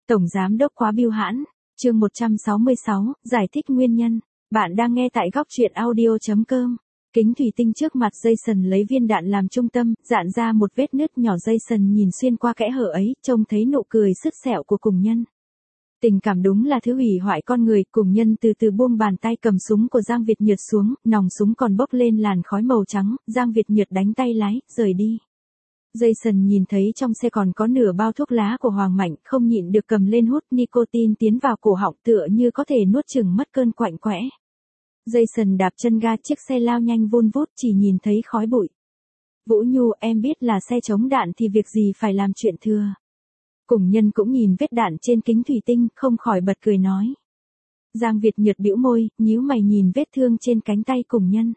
Tổng giám đốc quá bưu hãn. Chương 166, giải thích nguyên nhân. Bạn đang nghe tại góc truyện audio.com. Kính thủy tinh trước mặt Jason lấy viên đạn làm trung tâm, dạn ra một vết nứt nhỏ. Jason nhìn xuyên qua kẽ hở ấy, trông thấy nụ cười sứt sẹo của cùng nhân. Tình cảm đúng là thứ hủy hoại con người. Cùng nhân từ từ buông bàn tay cầm súng của Giang Việt Nhược xuống, nòng súng còn bốc lên làn khói màu trắng. Giang Việt Nhược đánh tay lái, rời đi. Jason nhìn thấy trong xe còn có nửa bao thuốc lá của Hoàng Mạnh, không nhịn được cầm lên hút. Nicotine tiến vào cổ họng tựa như có thể nuốt chửng mất cơn quạnh quẽ. Jason đạp chân ga, chiếc xe lao nhanh vun vút, chỉ nhìn thấy khói bụi. Vũ Nhu, em biết là xe chống đạn thì việc gì phải làm chuyện thừa. Cùng nhân cũng nhìn vết đạn trên kính thủy tinh, không khỏi bật cười nói. Giang Việt Nhược bĩu môi, nhíu mày nhìn vết thương trên cánh tay cùng nhân.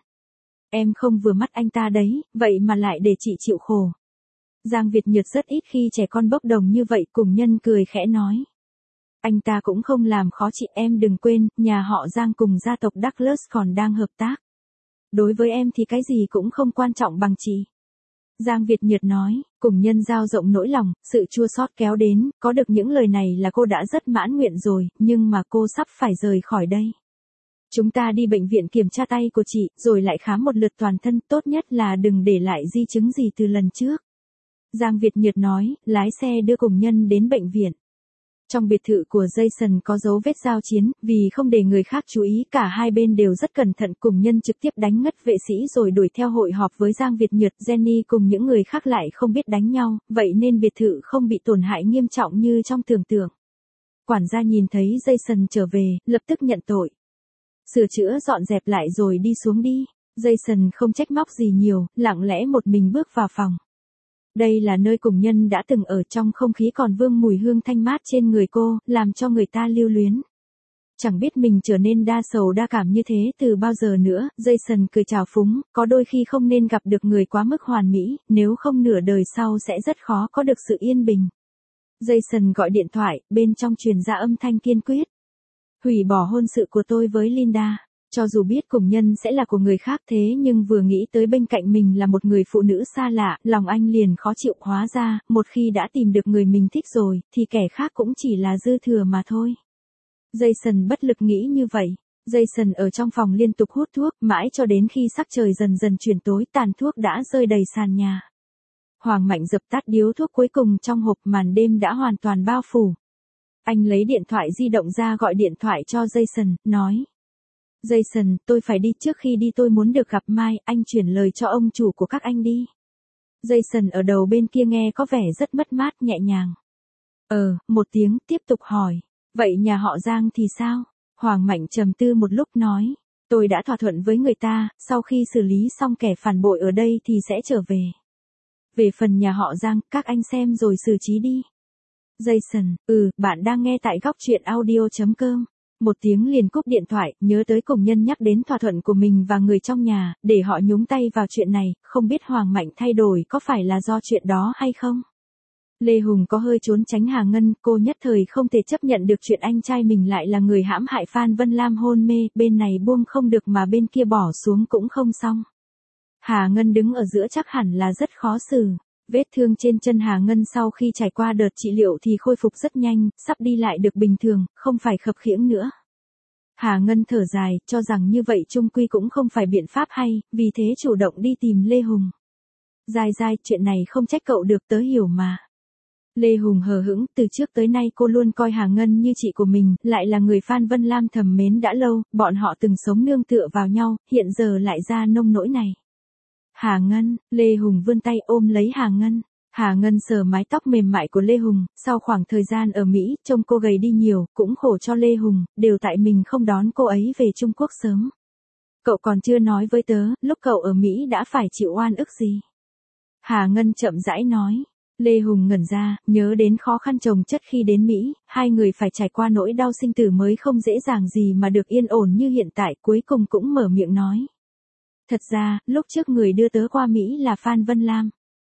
Em không vừa mắt anh ta đấy, vậy mà lại để chị chịu khổ. Giang Việt Nhược rất ít khi trẻ con bốc đồng như vậy. Cùng nhân cười khẽ nói. Anh ta cũng không làm khó chị, em đừng quên, nhà họ Giang cùng gia tộc Douglas còn đang hợp tác. Đối với em thì cái gì cũng không quan trọng bằng chị. Giang Việt Nhược nói. Cùng nhân dao rộng nỗi lòng, sự chua xót kéo đến, có được những lời này là cô đã rất mãn nguyện rồi, nhưng mà cô sắp phải rời khỏi đây. Chúng ta đi bệnh viện kiểm tra tay của chị, rồi lại khám một lượt toàn thân, tốt nhất là đừng để lại di chứng gì từ lần trước. Giang Việt Nhược nói, lái xe đưa cùng nhân đến bệnh viện. Trong biệt thự của Jason có dấu vết giao chiến, vì không để người khác chú ý, cả hai bên đều rất cẩn thận. Cùng nhân trực tiếp đánh ngất vệ sĩ rồi đuổi theo hội họp với Giang Việt Nhược. Jenny cùng những người khác lại không biết đánh nhau, vậy nên biệt thự không bị tổn hại nghiêm trọng như trong tưởng tượng. Quản gia nhìn thấy Jason trở về, lập tức nhận tội. Sửa chữa dọn dẹp lại rồi đi xuống đi. Jason không trách móc gì nhiều, lặng lẽ một mình bước vào phòng. Đây là nơi cùng nhân đã từng ở, trong không khí còn vương mùi hương thanh mát trên người cô, làm cho người ta lưu luyến. Chẳng biết mình trở nên đa sầu đa cảm như thế từ bao giờ nữa. Jason cười trào phúng, có đôi khi không nên gặp được người quá mức hoàn mỹ, nếu không nửa đời sau sẽ rất khó có được sự yên bình. Jason gọi điện thoại, bên trong truyền ra âm thanh kiên quyết. Hủy bỏ hôn sự của tôi với Linda. Cho dù biết cùng nhân sẽ là của người khác, thế nhưng vừa nghĩ tới bên cạnh mình là một người phụ nữ xa lạ, lòng anh liền khó chịu. Hóa ra, một khi đã tìm được người mình thích rồi, thì kẻ khác cũng chỉ là dư thừa mà thôi. Jason bất lực nghĩ như vậy. Jason ở trong phòng liên tục hút thuốc, mãi cho đến khi sắc trời dần dần chuyển tối, tàn thuốc đã rơi đầy sàn nhà. Hoàng Mạnh dập tắt điếu thuốc cuối cùng trong hộp, màn đêm đã hoàn toàn bao phủ. Anh lấy điện thoại di động ra gọi điện thoại cho Jason, nói. Jason, tôi phải đi, trước khi đi tôi muốn được gặp Mai, anh chuyển lời cho ông chủ của các anh đi. Jason ở đầu bên kia nghe có vẻ rất mất mát, nhẹ nhàng. Một tiếng, tiếp tục hỏi. Vậy nhà họ Giang thì sao? Hoàng Mạnh trầm tư một lúc nói. Tôi đã thỏa thuận với người ta, sau khi xử lý xong kẻ phản bội ở đây thì sẽ trở về. Về phần nhà họ Giang, các anh xem rồi xử trí đi. Jason, bạn đang nghe tại góc truyện audio.com. Một tiếng liền cúp điện thoại, nhớ tới cùng nhân nhắc đến thỏa thuận của mình và người trong nhà, để họ nhúng tay vào chuyện này, không biết Hoàng Mạnh thay đổi có phải là do chuyện đó hay không? Lê Hùng có hơi trốn tránh Hà Ngân, cô nhất thời không thể chấp nhận được chuyện anh trai mình lại là người hãm hại Phan Vân Lam hôn mê, bên này buông không được mà bên kia bỏ xuống cũng không xong. Hà Ngân đứng ở giữa chắc hẳn là rất khó xử. Vết thương trên chân Hà Ngân sau khi trải qua đợt trị liệu thì khôi phục rất nhanh, sắp đi lại được bình thường, không phải khập khiễng nữa. Hà Ngân thở dài, cho rằng như vậy chung quy cũng không phải biện pháp hay, vì thế chủ động đi tìm Lê Hùng. Dai, chuyện này không trách cậu được, tớ hiểu mà. Lê Hùng hờ hững, từ trước tới nay cô luôn coi Hà Ngân như chị của mình, lại là người Phan Vân Lam thầm mến đã lâu, bọn họ từng sống nương tựa vào nhau, hiện giờ lại ra nông nỗi này. Hà Ngân, Lê Hùng vươn tay ôm lấy Hà Ngân. Hà Ngân sờ mái tóc mềm mại của Lê Hùng, sau khoảng thời gian ở Mỹ, trông cô gầy đi nhiều, cũng khổ cho Lê Hùng, đều tại mình không đón cô ấy về Trung Quốc sớm. Cậu còn chưa nói với tớ, lúc cậu ở Mỹ đã phải chịu oan ức gì? Hà Ngân chậm rãi nói. Lê Hùng ngẩn ra, nhớ đến khó khăn chồng chất khi đến Mỹ, hai người phải trải qua nỗi đau sinh tử mới không dễ dàng gì mà được yên ổn như hiện tại, cuối cùng cũng mở miệng nói. Thật ra, lúc trước người đưa tớ qua Mỹ là Phan Vân Lam.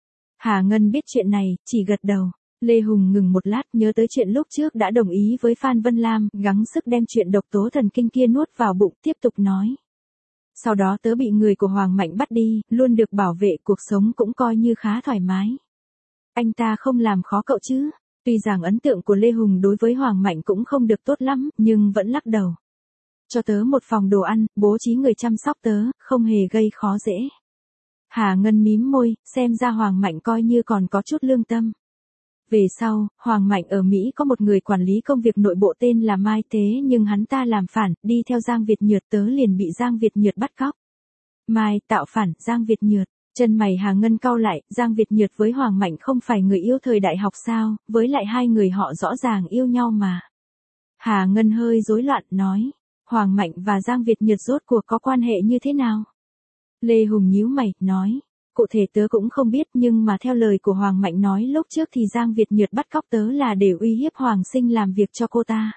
Hà Ngân biết chuyện này, chỉ gật đầu. Lê Hùng ngừng một lát, nhớ tới chuyện lúc trước đã đồng ý với Phan Vân Lam, gắng sức đem chuyện độc tố thần kinh kia nuốt vào bụng, tiếp tục nói. Sau đó tớ bị người của Hoàng Mạnh bắt đi, luôn được bảo vệ, cuộc sống cũng coi như khá thoải mái. Anh ta không làm khó cậu chứ? Tuy rằng ấn tượng của Lê Hùng đối với Hoàng Mạnh cũng không được tốt lắm, nhưng vẫn lắc đầu. Cho tớ một phòng đồ ăn, bố trí người chăm sóc tớ, không hề gây khó dễ. Hà Ngân mím môi, xem ra Hoàng Mạnh coi như còn có chút lương tâm. Về sau, Hoàng Mạnh ở Mỹ có một người quản lý công việc nội bộ tên là Mai, thế nhưng hắn ta làm phản, đi theo Giang Việt Nhược, tớ liền bị Giang Việt Nhược bắt cóc. Mai, tạo phản, Giang Việt Nhược. Chân mày Hà Ngân cau lại, Giang Việt Nhược với Hoàng Mạnh không phải người yêu thời đại học sao, với lại hai người họ rõ ràng yêu nhau mà. Hà Ngân hơi rối loạn, nói, Hoàng Mạnh và Giang Việt Nhược rốt cuộc có quan hệ như thế nào? Lê Hùng nhíu mày, nói, cụ thể tớ cũng không biết, nhưng mà theo lời của Hoàng Mạnh nói lúc trước thì Giang Việt Nhược bắt cóc tớ là để uy hiếp Hoàng Sinh làm việc cho cô ta.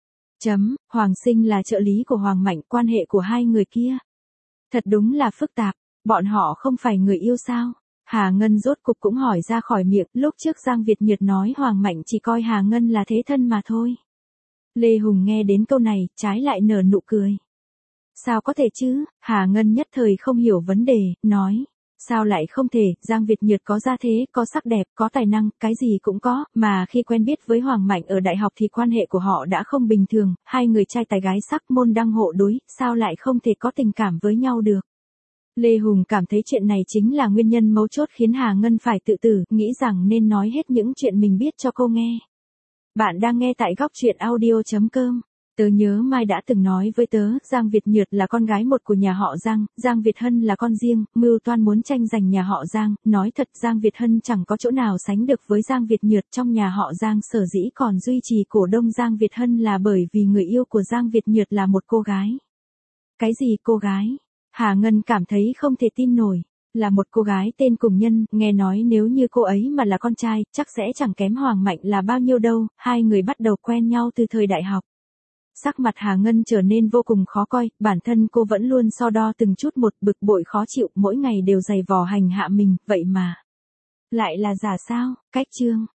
Hoàng Sinh là trợ lý của Hoàng Mạnh, quan hệ của hai người kia. Thật đúng là phức tạp, bọn họ không phải người yêu sao? Hà Ngân rốt cục cũng hỏi ra khỏi miệng, lúc trước Giang Việt Nhược nói Hoàng Mạnh chỉ coi Hà Ngân là thế thân mà thôi. Lê Hùng nghe đến câu này, trái lại nở nụ cười. Sao có thể chứ? Hà Ngân nhất thời không hiểu vấn đề, nói. Sao lại không thể, Giang Việt Nhược có gia thế, có sắc đẹp, có tài năng, cái gì cũng có, mà khi quen biết với Hoàng Mạnh ở đại học thì quan hệ của họ đã không bình thường, hai người trai tài gái sắc, môn đăng hộ đối, sao lại không thể có tình cảm với nhau được. Lê Hùng cảm thấy chuyện này chính là nguyên nhân mấu chốt khiến Hà Ngân phải tự tử, nghĩ rằng nên nói hết những chuyện mình biết cho cô nghe. Bạn đang nghe tại góc truyện audio.com. Tớ nhớ Mai đã từng nói với tớ, Giang Việt Nhược là con gái một của nhà họ Giang, Giang Việt Hân là con riêng, mưu toan muốn tranh giành nhà họ Giang, nói thật Giang Việt Hân chẳng có chỗ nào sánh được với Giang Việt Nhược trong nhà họ Giang, sở dĩ còn duy trì cổ đông Giang Việt Hân là bởi vì người yêu của Giang Việt Nhược là một cô gái. Cái gì cô gái? Hà Ngân cảm thấy không thể tin nổi. Là một cô gái tên Cùng Nhân, nghe nói nếu như cô ấy mà là con trai, chắc sẽ chẳng kém Hoàng Mạnh là bao nhiêu đâu, hai người bắt đầu quen nhau từ thời đại học. Sắc mặt Hà Ngân trở nên vô cùng khó coi, bản thân cô vẫn luôn so đo từng chút một, bực bội khó chịu, mỗi ngày đều giày vò hành hạ mình, vậy mà. Lại là giả sao? Cách chương.